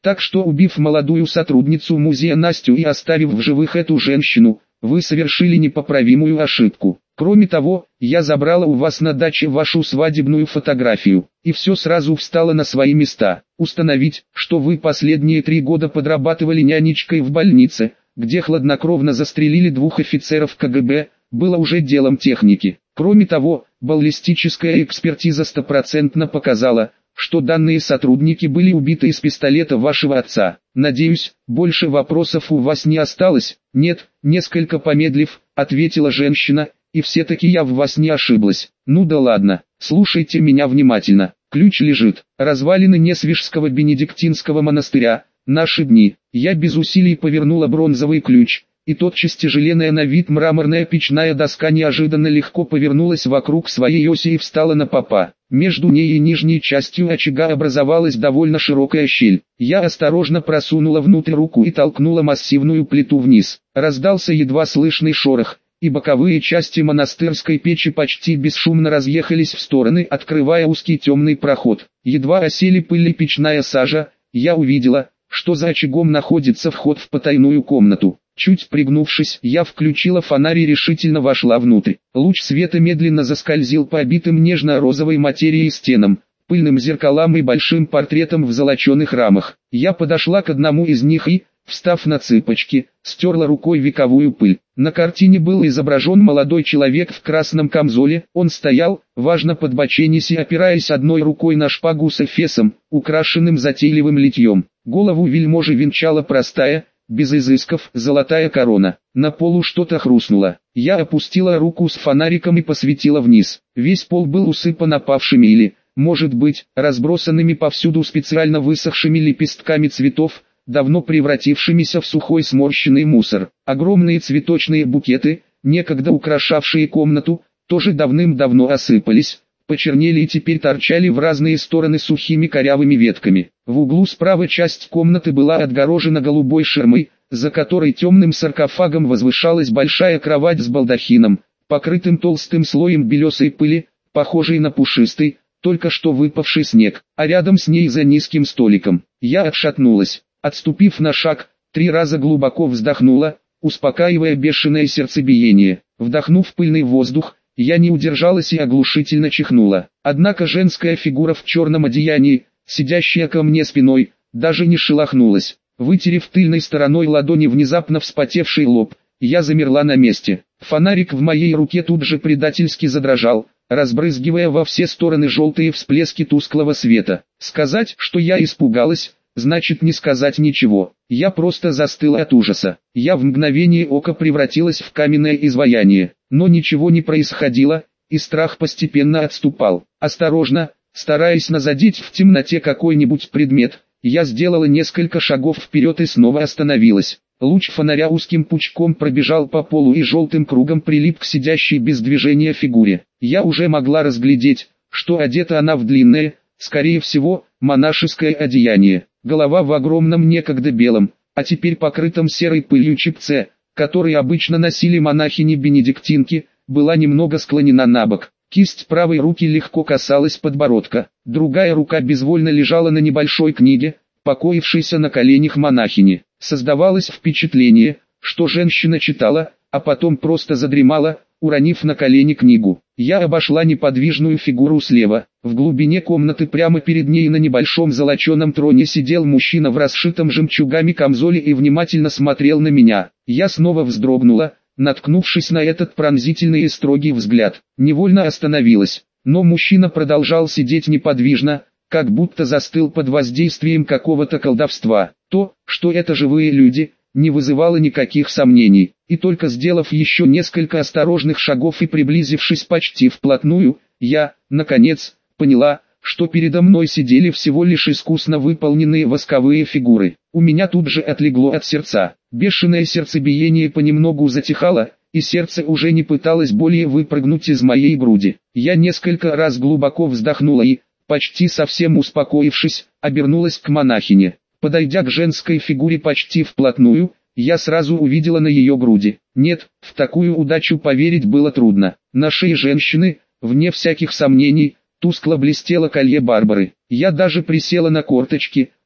Так что, убив молодую сотрудницу музея Настю и оставив в живых эту женщину, вы совершили непоправимую ошибку. Кроме того, я забрала у вас на даче вашу свадебную фотографию, и все сразу встало на свои места. Установить, что вы последние 3 года подрабатывали нянечкой в больнице, где хладнокровно застрелили 2 офицеров КГБ, было уже делом техники. Кроме того, баллистическая экспертиза стопроцентно показала, что данные сотрудники были убиты из пистолета вашего отца. Надеюсь, больше вопросов у вас не осталось? Нет, несколько помедлив, ответила женщина, и все-таки я в вас не ошиблась. Ну да ладно, слушайте меня внимательно. Ключ лежит. Развалины Несвижского бенедиктинского монастыря. Наши дни. Я без усилий повернула бронзовый ключ, и тотчас тяжеленная на вид мраморная печная доска неожиданно легко повернулась вокруг своей оси и встала на попа. Между ней и нижней частью очага образовалась довольно широкая щель. Я осторожно просунула внутрь руку и толкнула массивную плиту вниз. Раздался едва слышный шорох, и боковые части монастырской печи почти бесшумно разъехались в стороны, открывая узкий темный проход. Едва осели пыль и печная сажа, я увидела, что за очагом находится вход в потайную комнату. Чуть пригнувшись, я включила фонарь и решительно вошла внутрь. Луч света медленно заскользил по обитым нежно-розовой материей стенам, пыльным зеркалам и большим портретам в золоченых рамах. Я подошла к одному из них и, встав на цыпочки, стерла рукой вековую пыль. На картине был изображен молодой человек в красном камзоле. Он стоял, важно подбоченясь и опираясь одной рукой на шпагу с эфесом, украшенным затейливым литьем. Голову вельможи венчала простая, без изысков, золотая корона. На полу что-то хрустнуло. Я опустила руку с фонариком и посветила вниз. Весь пол был усыпан опавшими или, может быть, разбросанными повсюду специально высохшими лепестками цветов, давно превратившимися в сухой сморщенный мусор. Огромные цветочные букеты, некогда украшавшие комнату, тоже давным-давно осыпались, почернели и теперь торчали в разные стороны сухими корявыми ветками. В углу справа часть комнаты была отгорожена голубой ширмой, за которой темным саркофагом возвышалась большая кровать с балдахином, покрытым толстым слоем белесой пыли, похожей на пушистый, только что выпавший снег, а рядом с ней за низким столиком. Я отшатнулась, отступив на шаг, 3 раза глубоко вздохнула, успокаивая бешеное сердцебиение. Вдохнув пыльный воздух, я не удержалась и оглушительно чихнула. Однако женская фигура в черном одеянии, сидящая ко мне спиной, даже не шелохнулась. Вытерев тыльной стороной ладони внезапно вспотевший лоб, я замерла на месте. Фонарик в моей руке тут же предательски задрожал, разбрызгивая во все стороны желтые всплески тусклого света. Сказать, что я испугалась, значит не сказать ничего. Я просто застыла от ужаса. Я в мгновение ока превратилась в каменное изваяние. Но ничего не происходило, и страх постепенно отступал. Осторожно, стараясь назадить в темноте какой-нибудь предмет, я сделала несколько шагов вперед и снова остановилась. Луч фонаря узким пучком пробежал по полу и желтым кругом прилип к сидящей без движения фигуре. Я уже могла разглядеть, что одета она в длинное, скорее всего, монашеское одеяние. Голова в огромном некогда белом, а теперь покрытом серой пылью чепце, который обычно носили монахини-бенедиктинки, была немного склонена набок. Кисть правой руки легко касалась подбородка, другая рука безвольно лежала на небольшой книге, покоившейся на коленях монахини. Создавалось впечатление, что женщина читала, а потом просто задремала, уронив на колени книгу. Я обошла неподвижную фигуру слева. В глубине комнаты прямо перед ней на небольшом золоченом троне сидел мужчина в расшитом жемчугами камзоле и внимательно смотрел на меня. Я снова вздрогнула, наткнувшись на этот пронзительный и строгий взгляд. Невольно остановилась, но мужчина продолжал сидеть неподвижно, как будто застыл под воздействием какого-то колдовства. То, что это живые люди, не вызывало никаких сомнений, и только сделав еще несколько осторожных шагов и приблизившись почти вплотную, я, наконец, поняла, что передо мной сидели всего лишь искусно выполненные восковые фигуры. У меня тут же отлегло от сердца, бешеное сердцебиение понемногу затихало, и сердце уже не пыталось более выпрыгнуть из моей груди. Я несколько раз глубоко вздохнула и, почти совсем успокоившись, обернулась к монахине. Подойдя к женской фигуре почти вплотную, я сразу увидела на ее груди. Нет, в такую удачу поверить было трудно. На шее женщины, вне всяких сомнений, тускло блестело колье Барбары. Я даже присела на корточки,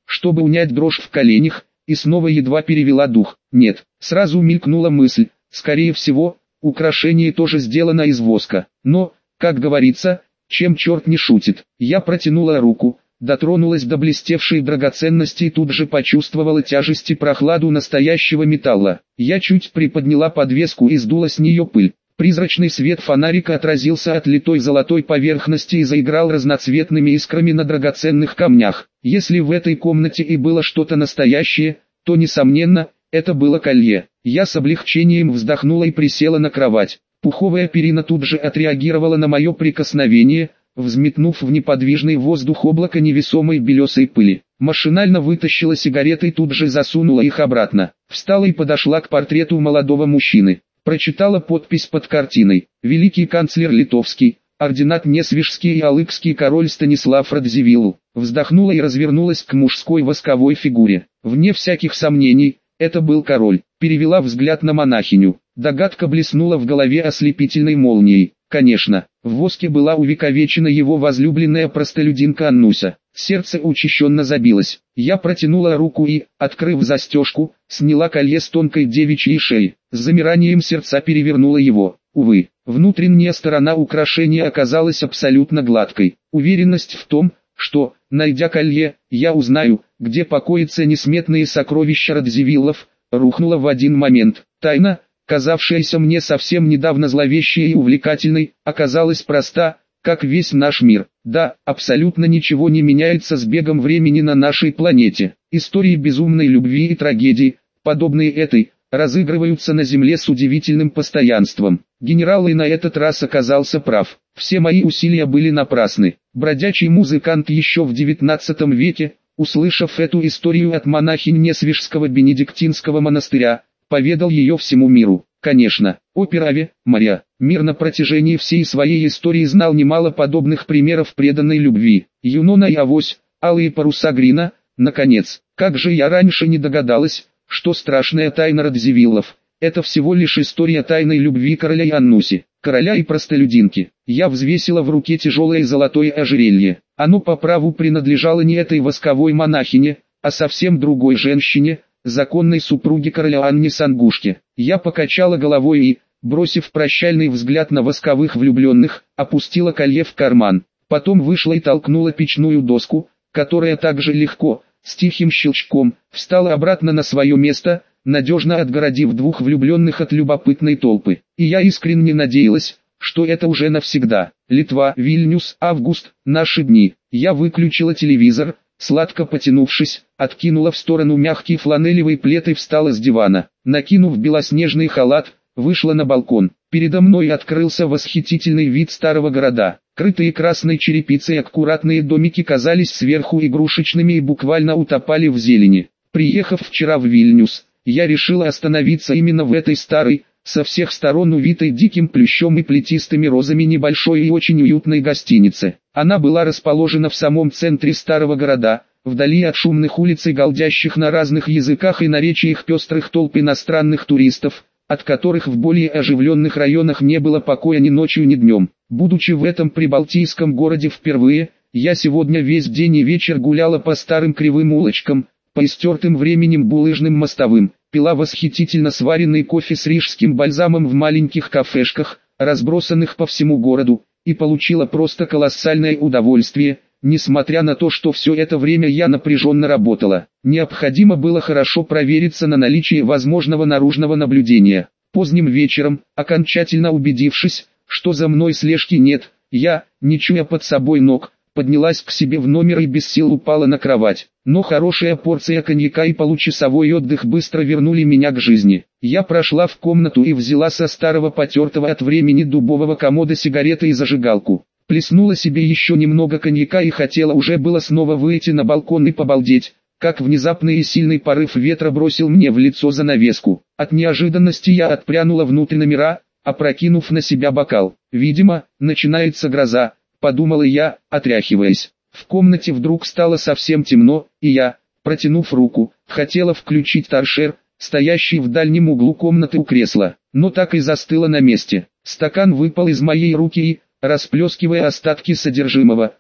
чтобы унять дрожь в коленях, и снова едва перевела дух. Нет, сразу мелькнула мысль, скорее всего, украшение тоже сделано из воска. Но, как говорится, чем черт не шутит. Я протянула руку, дотронулась до блестевшей драгоценности и тут же почувствовала тяжесть и прохладу настоящего металла. Я чуть приподняла подвеску и сдула с нее пыль. Призрачный свет фонарика отразился от литой золотой поверхности и заиграл разноцветными искрами на драгоценных камнях. Если в этой комнате и было что-то настоящее, то, несомненно, это было колье. Я с облегчением вздохнула и присела на кровать. Пуховая перина тут же отреагировала на мое прикосновение, взметнув в неподвижный воздух облако невесомой белесой пыли. Машинально вытащила сигареты и тут же засунула их обратно. Встала и подошла к портрету молодого мужчины. Прочитала подпись под картиной. Великий канцлер литовский, орденат Несвижский и алыкский король Станислав Радзивилл. Вздохнула и развернулась к мужской восковой фигуре. Вне всяких сомнений, это был король. Перевела взгляд на монахиню. Догадка блеснула в голове ослепительной молнией. Конечно, в воске была увековечена его возлюбленная простолюдинка Аннуся. Сердце учащенно забилось. Я протянула руку и, открыв застежку, сняла колье с тонкой девичьей шеи. С замиранием сердца перевернула его. Увы, внутренняя сторона украшения оказалась абсолютно гладкой. Уверенность в том, что, найдя колье, я узнаю, где покоятся несметные сокровища Радзивиллов, рухнула в один момент. Тайна, казавшаяся мне совсем недавно зловещей и увлекательной, оказалась проста, как весь наш мир. Да, абсолютно ничего не меняется с бегом времени на нашей планете. Истории безумной любви и трагедии, подобные этой, разыгрываются на Земле с удивительным постоянством. Генерал и на этот раз оказался прав. Все мои усилия были напрасны. Бродячий музыкант еще в XIX веке, услышав эту историю от монахинь Несвижского бенедиктинского монастыря, поведал ее всему миру. Конечно, опера «Аве Мария» мир на протяжении всей своей истории знал немало подобных примеров преданной любви. Юнона и Авось, алые паруса Грина, наконец. Как же я раньше не догадалась, что страшная тайна Радзивиллов – это всего лишь история тайной любви короля и Аннуси, короля и простолюдинки. Я взвесила в руке тяжелое золотое ожерелье. Оно по праву принадлежало не этой восковой монахине, а совсем другой женщине, законной супруге короля Анне Сангушке. Я покачала головой и, бросив прощальный взгляд на восковых влюбленных, опустила колье в карман. Потом вышла и толкнула печную доску, которая также легко, с тихим щелчком, встала обратно на свое место, надежно отгородив двух влюбленных от любопытной толпы. И я искренне надеялась, что это уже навсегда. Литва, Вильнюс, август, наши дни. Я выключила телевизор, сладко потянувшись, откинула в сторону мягкий фланелевый плед и встала с дивана. Накинув белоснежный халат, вышла на балкон. Передо мной открылся восхитительный вид старого города. Крытые красной черепицей аккуратные домики казались сверху игрушечными и буквально утопали в зелени. Приехав вчера в Вильнюс, я решила остановиться именно в этой старой, со всех сторон увитой диким плющом и плетистыми розами небольшой и очень уютной гостинице. Она была расположена в самом центре старого города, вдали от шумных улиц и галдящих на разных языках и наречиях пестрых толп иностранных туристов, от которых в более оживленных районах не было покоя ни ночью, ни днем. Будучи в этом прибалтийском городе впервые, я сегодня весь день и вечер гуляла по старым кривым улочкам, по истертым временем булыжным мостовым, пила восхитительно сваренный кофе с рижским бальзамом в маленьких кафешках, разбросанных по всему городу, и получила просто колоссальное удовольствие, несмотря на то, что все это время я напряженно работала. Необходимо было хорошо провериться на наличие возможного наружного наблюдения. Поздним вечером, окончательно убедившись, что за мной слежки нет, я, не чуя под собой ног, поднялась к себе в номер и без сил упала на кровать. Но хорошая порция коньяка и получасовой отдых быстро вернули меня к жизни. Я прошла в комнату и взяла со старого потертого от времени дубового комода сигареты и зажигалку. Плеснула себе еще немного коньяка и хотела уже было снова выйти на балкон и побалдеть, как внезапный и сильный порыв ветра бросил мне в лицо занавеску. От неожиданности я отпрянула внутрь номера, опрокинув на себя бокал. Видимо, начинается гроза, подумала я, отряхиваясь. В комнате вдруг стало совсем темно, и я, протянув руку, хотела включить торшер, стоящий в дальнем углу комнаты у кресла, но так и застыла на месте. Стакан выпал из моей руки и, расплескивая остатки содержимого,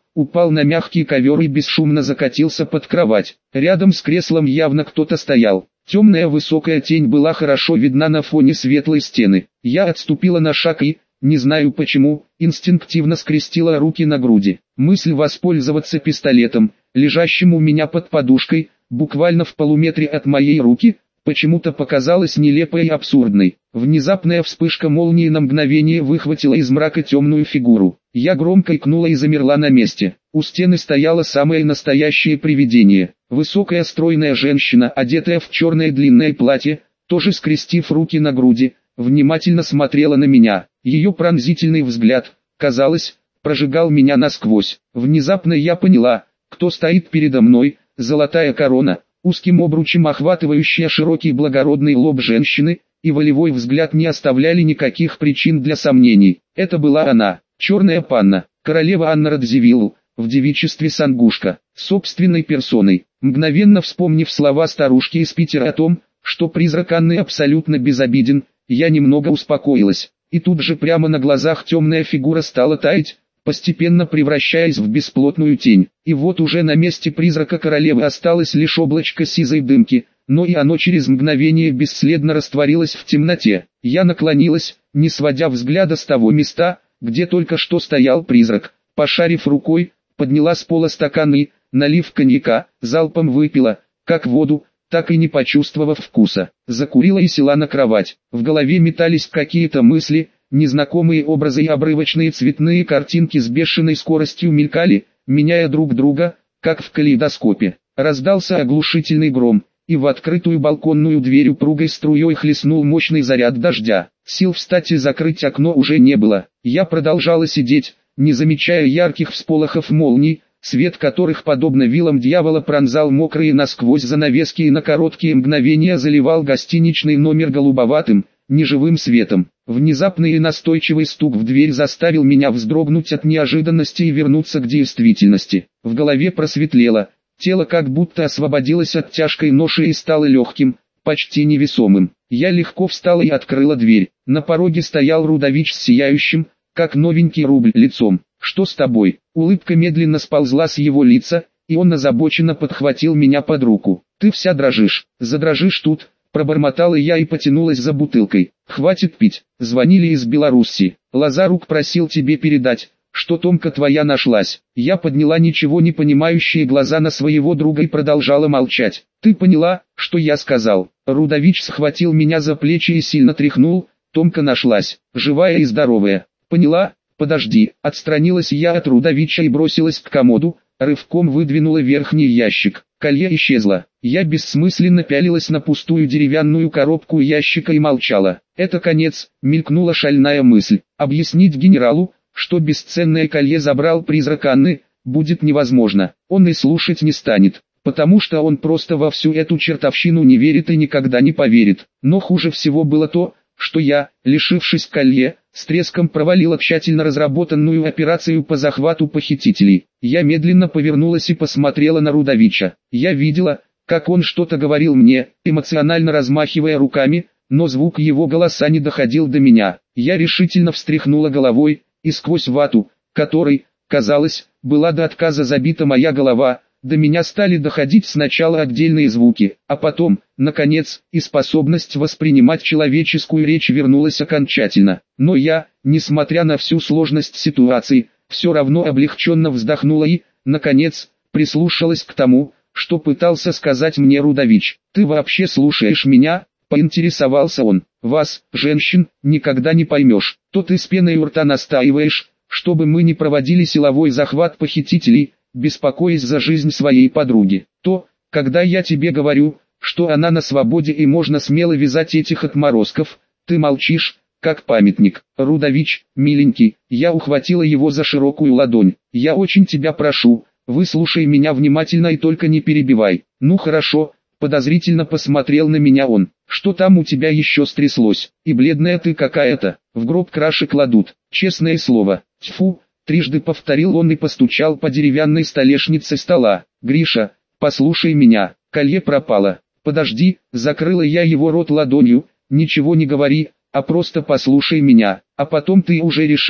упал на мягкий ковер и бесшумно закатился под кровать. Рядом с креслом явно кто-то стоял. Темная высокая тень была хорошо видна на фоне светлой стены. Я отступила на шаг и, не знаю почему, инстинктивно скрестила руки на груди. Мысль воспользоваться пистолетом, лежащим у меня под подушкой, буквально в полуметре от моей руки, почему-то показалась нелепой и абсурдной. Внезапная вспышка молнии на мгновение выхватила из мрака темную фигуру. Я громко икнула и замерла на месте. У стены стояло самое настоящее привидение. Высокая стройная женщина, одетая в черное длинное платье, тоже скрестив руки на груди, внимательно смотрела на меня. Ее пронзительный взгляд, казалось, прожигал меня насквозь. Внезапно я поняла, кто стоит передо мной. Золотая корона, узким обручем охватывающая широкий благородный лоб женщины, и волевой взгляд не оставляли никаких причин для сомнений. Это была она, черная панна, королева Анна Радзивиллу, в девичестве Сангушка, собственной персоной. Мгновенно вспомнив слова старушки из Питера о том, что призрак Анны абсолютно безобиден, я немного успокоилась. И тут же прямо на глазах темная фигура стала таять, постепенно превращаясь в бесплотную тень. И вот уже на месте призрака королевы осталось лишь облачко сизой дымки, но и оно через мгновение бесследно растворилось в темноте. Я наклонилась, не сводя взгляда с того места, где только что стоял призрак. Пошарив рукой, подняла с пола стакан и, налив коньяка, залпом выпила, как воду, так и не почувствовав вкуса. Закурила и села на кровать. В голове метались какие-то мысли, незнакомые образы и обрывочные цветные картинки с бешеной скоростью мелькали, меняя друг друга, как в калейдоскопе. Раздался оглушительный гром, и в открытую балконную дверь упругой струей хлестнул мощный заряд дождя. Сил встать и закрыть окно уже не было. Я продолжала сидеть, не замечая ярких всполохов молний, свет которых, подобно вилам дьявола, пронзал мокрые насквозь занавески и на короткие мгновения заливал гостиничный номер голубоватым, неживым светом. Внезапный и настойчивый стук в дверь заставил меня вздрогнуть от неожиданности и вернуться к действительности. В голове просветлело, тело как будто освободилось от тяжкой ноши и стало легким, почти невесомым. Я легко встала и открыла дверь. На пороге стоял Рудович с сияющим, как новенький рубль, лицом. «Что с тобой?» Улыбка медленно сползла с его лица, и он озабоченно подхватил меня под руку. «Ты вся дрожишь, задрожишь тут», пробормотала я и потянулась за бутылкой. «Хватит пить». Звонили из Белоруссии. Лазарук просил тебе передать, что Томка твоя нашлась. Я подняла ничего не понимающие глаза на своего друга и продолжала молчать. «Ты поняла, что я сказал?» Рудович схватил меня за плечи и сильно тряхнул. «Томка нашлась, живая и здоровая». «Поняла? Подожди». Отстранилась я от Рудовича и бросилась к комоду, рывком выдвинула верхний ящик. Колье исчезло. Я бессмысленно пялилась на пустую деревянную коробку ящика и молчала. «Это конец», мелькнула шальная мысль. Объяснить генералу, что бесценное колье забрал призрак Анны, будет невозможно. Он и слушать не станет, потому что он просто во всю эту чертовщину не верит и никогда не поверит. Но хуже всего было то, что я, лишившись колье, с треском провалила тщательно разработанную операцию по захвату похитителей. Я медленно повернулась и посмотрела на Рудовича. Я видела, как он что-то говорил мне, эмоционально размахивая руками, но звук его голоса не доходил до меня. Я решительно встряхнула головой, и сквозь вату, которой, казалось, была до отказа забита моя голова, до меня стали доходить сначала отдельные звуки, а потом, наконец, и способность воспринимать человеческую речь вернулась окончательно. Но я, несмотря на всю сложность ситуации, все равно облегченно вздохнула и, наконец, прислушалась к тому, что пытался сказать мне Рудович. «Ты вообще слушаешь меня?» — поинтересовался он. «Вас, женщин, никогда не поймешь. То ты с пеной у рта настаиваешь, чтобы мы не проводили силовой захват похитителей, беспокоясь за жизнь своей подруги. То, когда я тебе говорю, что она на свободе и можно смело вязать этих отморозков, ты молчишь, как памятник». «Рудович, миленький», я ухватила его за широкую ладонь. «Я очень тебя прошу, выслушай меня внимательно и только не перебивай». «Ну хорошо», подозрительно посмотрел на меня он. «Что там у тебя еще стряслось? И бледная ты какая-то, в гроб краши кладут, честное слово». «Тьфу», трижды повторил он и постучал по деревянной столешнице стола. «Гриша, послушай меня, колье пропало». «Подожди», закрыла я его рот ладонью, «ничего не говори, а просто послушай меня, а потом ты уже решишь,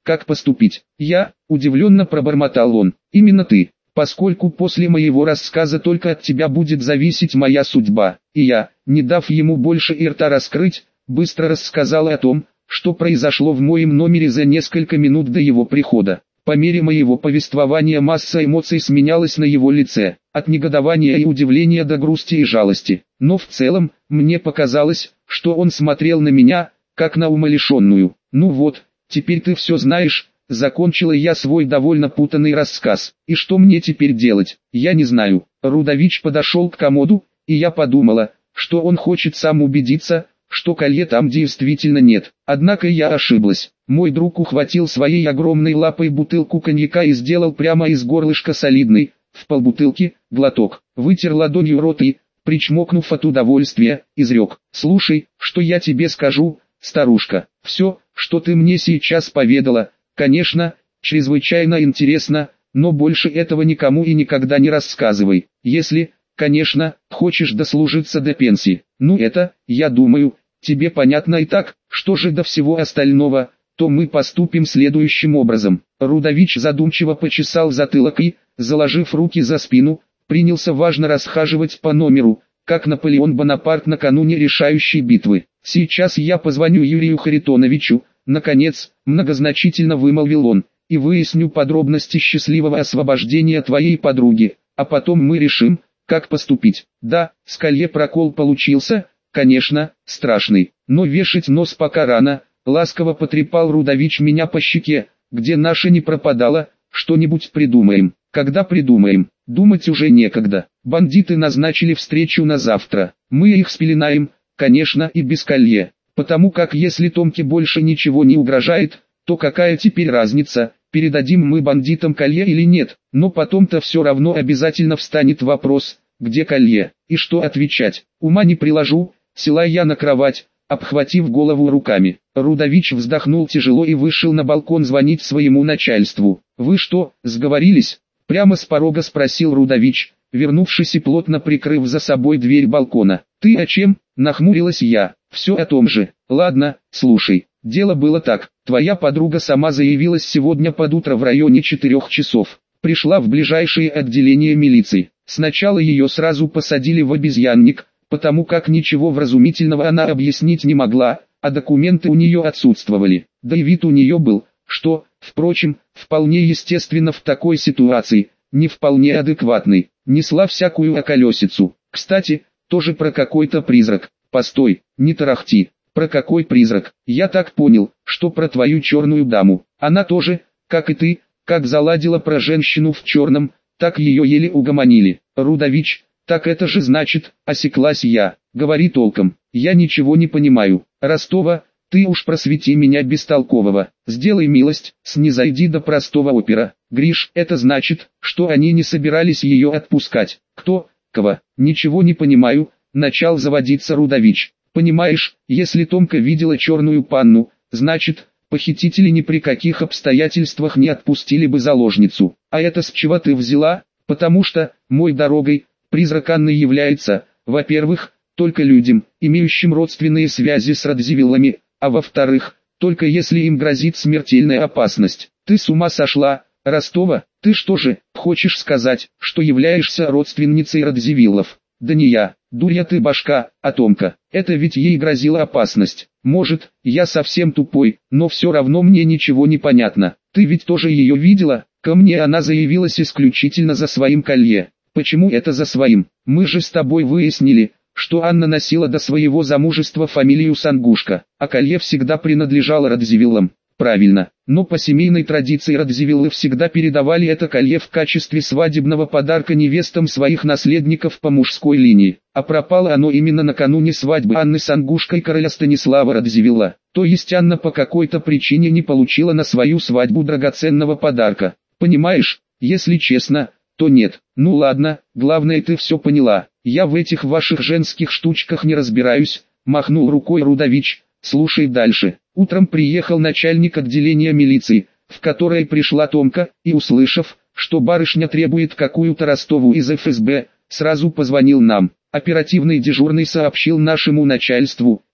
как поступить. Я, удивленно пробормотал он, именно ты, поскольку после моего рассказа только от тебя будет зависеть моя судьба. И я, не дав ему больше и рта раскрыть, быстро рассказал о том, что произошло в моем номере за несколько минут до его прихода. По мере моего повествования масса эмоций сменялась на его лице, от негодования и удивления до грусти и жалости. Но в целом, мне показалось, что он смотрел на меня, как на умалишенную. «Ну вот, теперь ты все знаешь», — закончила я свой довольно путанный рассказ. «И что мне теперь делать? Я не знаю». Рудович подошел к комоду, и я подумала, что он хочет сам убедиться, что колье там действительно нет. Однако я ошиблась. Мой друг ухватил своей огромной лапой бутылку коньяка и сделал прямо из горлышка солидный, в полбутылки, глоток. Вытер ладонью рот и, причмокнув от удовольствия, изрек: «Слушай, что я тебе скажу, старушка. Все, что ты мне сейчас поведала, конечно, чрезвычайно интересно, но больше этого никому и никогда не рассказывай. Если, конечно, хочешь дослужиться до пенсии. Ну это, я думаю, тебе понятно и так. Что же до всего остального, то мы поступим следующим образом». Рудович задумчиво почесал затылок и, заложив руки за спину, принялся важно расхаживать по номеру, как Наполеон Бонапарт накануне решающей битвы. «Сейчас я позвоню Юрию Харитоновичу», наконец, многозначительно вымолвил он, «и выясню подробности счастливого освобождения твоей подруги, а потом мы решим, как поступить. Да, с колье прокол получился, конечно, страшный, но вешать нос пока рано». Ласково потрепал Рудович меня по щеке: «Где наша не пропадала, что-нибудь придумаем». «Когда придумаем? Думать уже некогда. Бандиты назначили встречу на завтра. Мы их спеленаем, конечно, и без колье. Потому как если Томке больше ничего не угрожает, то какая теперь разница, передадим мы бандитам колье или нет. Но потом-то все равно обязательно встанет вопрос, где колье, и что отвечать. Ума не приложу», села я на кровать, обхватив голову руками. Рудович вздохнул тяжело и вышел на балкон звонить своему начальству. «Вы что, сговорились?» — прямо с порога спросил Рудович, вернувшись и плотно прикрыв за собой дверь балкона. «Ты о чем?» — нахмурилась я. «Все о том же. Ладно, слушай. Дело было так. Твоя подруга сама заявилась сегодня под утро в районе 4 часов. Пришла в ближайшее отделение милиции. Сначала ее сразу посадили в обезьянник, потому как ничего вразумительного она объяснить не могла, а документы у нее отсутствовали. Да и вид у нее был, что, впрочем, вполне естественно в такой ситуации, не вполне адекватный. Несла всякую околесицу. Кстати, тоже про какой-то призрак. Постой, не тарахти. Про какой призрак? Я так понял, что про твою черную даму. Она тоже, как и ты, как заладила про женщину в черном, так ее еле угомонили. Рудович: «Так это же значит», — осеклась я. «Говори толком, я ничего не понимаю. Ростова, ты уж просвети меня бестолкового. Сделай милость, снизойди до простого опера. Гриш, это значит, что они не собирались ее отпускать». «Кто? Кого? Ничего не понимаю», — начал заводиться Рудович. «Понимаешь, если Томка видела черную панну, значит, похитители ни при каких обстоятельствах не отпустили бы заложницу. А это с чего ты взяла? Потому что, мой дорогой, призрак Анны является, во-первых, только людям, имеющим родственные связи с Радзивиллами, а во-вторых, только если им грозит смертельная опасность. Ты с ума сошла, Ростова? Ты что же, хочешь сказать, что являешься родственницей Радзивиллов?» «Да не я, дурья ты башка, а Томка. Это ведь ей грозила опасность. Может, я совсем тупой, но все равно мне ничего не понятно. Ты ведь тоже ее видела? Ко мне она заявилась исключительно за своим колье». «Почему это за своим? Мы же с тобой выяснили, что Анна носила до своего замужества фамилию Сангушка, а колье всегда принадлежало Радзивиллам». «Правильно, но по семейной традиции Радзивиллы всегда передавали это колье в качестве свадебного подарка невестам своих наследников по мужской линии, а пропало оно именно накануне свадьбы Анны Сангушка и короля Станислава Радзивилла. То есть Анна по какой-то причине не получила на свою свадьбу драгоценного подарка. Понимаешь? Если честно, то нет. Ну ладно, главное ты все поняла. Я в этих ваших женских штучках не разбираюсь», — махнул рукой Рудович. «Слушай дальше. Утром приехал начальник отделения милиции, в которое пришла Томка, и услышав, что барышня требует какую-то Ростову из ФСБ, сразу позвонил нам. Оперативный дежурный сообщил нашему начальству,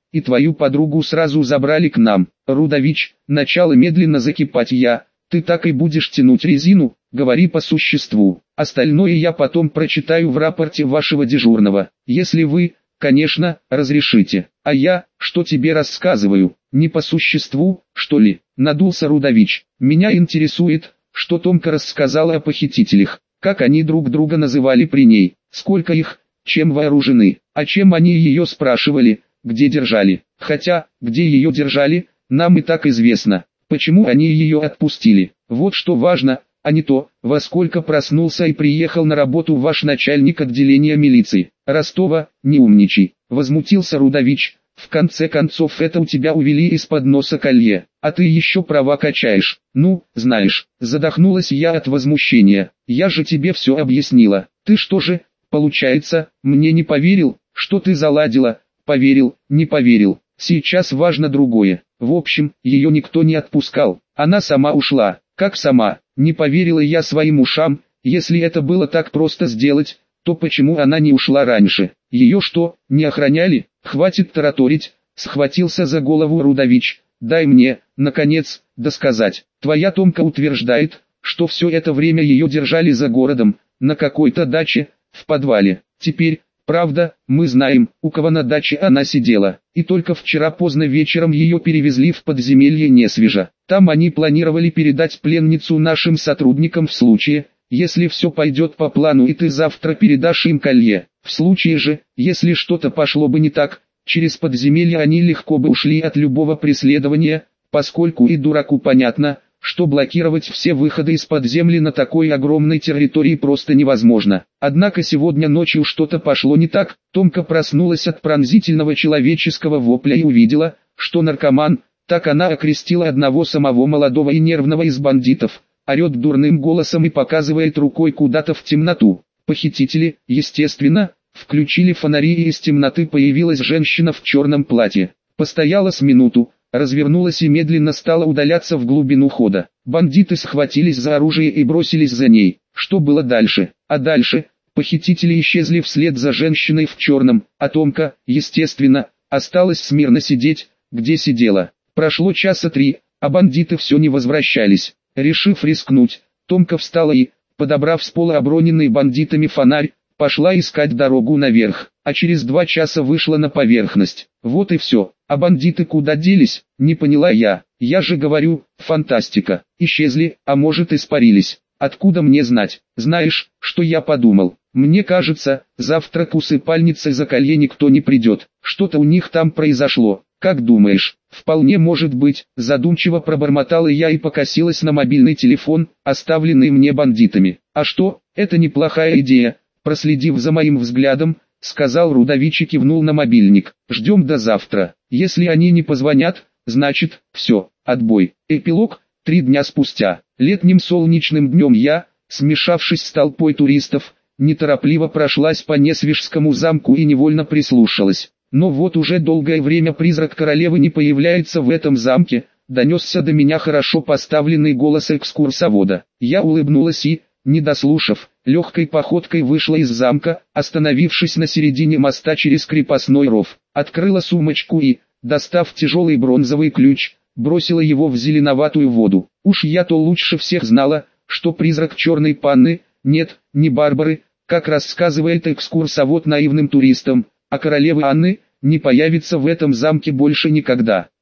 и твою подругу сразу забрали к нам. Рудович, начало медленно закипать я, ты так и будешь тянуть резину, говори по существу. Остальное я потом прочитаю в рапорте вашего дежурного, если вы, конечно, разрешите. А я, что тебе рассказываю, не по существу, что ли? Надулся Рудович. Меня интересует, что Томка рассказала о похитителях, как они друг друга называли при ней, сколько их, чем вооружены, а чем они ее спрашивали, где держали. Хотя, где ее держали, нам и так известно, почему они ее отпустили. Вот что важно, а не то, во сколько проснулся и приехал на работу ваш начальник отделения милиции. Ростова, не умничай, возмутился Рудович. В конце концов это у тебя увели из-под носа колье, а ты еще права качаешь. Ну, знаешь, задохнулась я от возмущения. Я же тебе все объяснила. Ты что же, получается, мне не поверил, что ты заладила? Поверил, не поверил. Сейчас важно другое. В общем, ее никто не отпускал. Она сама ушла. Как сама? Не поверила я своим ушам. Если это было так просто сделать, то почему она не ушла раньше? Ее что, не охраняли? Хватит тараторить, схватился за голову Рудович. Дай мне, наконец, досказать. Твоя Томка утверждает, что все это время ее держали за городом, на какой-то даче, в подвале. Теперь, правда, мы знаем, у кого на даче она сидела. И только вчера поздно вечером ее перевезли в подземелье Несвежа. Там они планировали передать пленницу нашим сотрудникам в случае, если все пойдет по плану и ты завтра передашь им колье. В случае же, если что-то пошло бы не так, через подземелье они легко бы ушли от любого преследования, поскольку и дураку понятно, что блокировать все выходы из подземли на такой огромной территории просто невозможно. Однако сегодня ночью что-то пошло не так. Томка проснулась от пронзительного человеческого вопля и увидела, что наркоман, так она окрестила одного самого молодого и нервного из бандитов, орет дурным голосом и показывает рукой куда-то в темноту. Похитители, естественно, включили фонари и из темноты появилась женщина в черном платье. Постояла с минуту, развернулась и медленно стала удаляться в глубину хода. Бандиты схватились за оружие и бросились за ней. Что было дальше? А дальше, похитители исчезли вслед за женщиной в черном, а Томка, естественно, осталась смирно сидеть, где сидела. Прошло часа 3, а бандиты все не возвращались. Решив рискнуть, Томка встала и, подобрав с пола оброненный бандитами фонарь, пошла искать дорогу наверх, а через 2 часа вышла на поверхность. Вот и все. А бандиты куда делись, не поняла я. Я же говорю, фантастика. Исчезли, а может испарились. Откуда мне знать? Знаешь, что я подумал? Мне кажется, завтра к усыпальнице за колье никто не придет. Что-то у них там произошло. Как думаешь? Вполне может быть, задумчиво пробормотала я и покосилась на мобильный телефон, оставленный мне бандитами. А что, это неплохая идея, проследив за моим взглядом, сказал Рудович и кивнул на мобильник. Ждем до завтра. Если они не позвонят, значит, все, отбой. Эпилог. 3 дня спустя. Летним солнечным днем я, смешавшись с толпой туристов, неторопливо прошлась по Несвежскому замку и невольно прислушалась. Но вот уже долгое время призрак королевы не появляется в этом замке, донесся до меня хорошо поставленный голос экскурсовода. Я улыбнулась и, не дослушав, легкой походкой вышла из замка, остановившись на середине моста через крепостной ров. Открыла сумочку и, достав тяжелый бронзовый ключ, бросила его в зеленоватую воду. Уж я-то лучше всех знала, что призрак черной панны, нет, не Барбары, как рассказывает экскурсовод наивным туристам, а королевы Анны, не появится в этом замке больше никогда.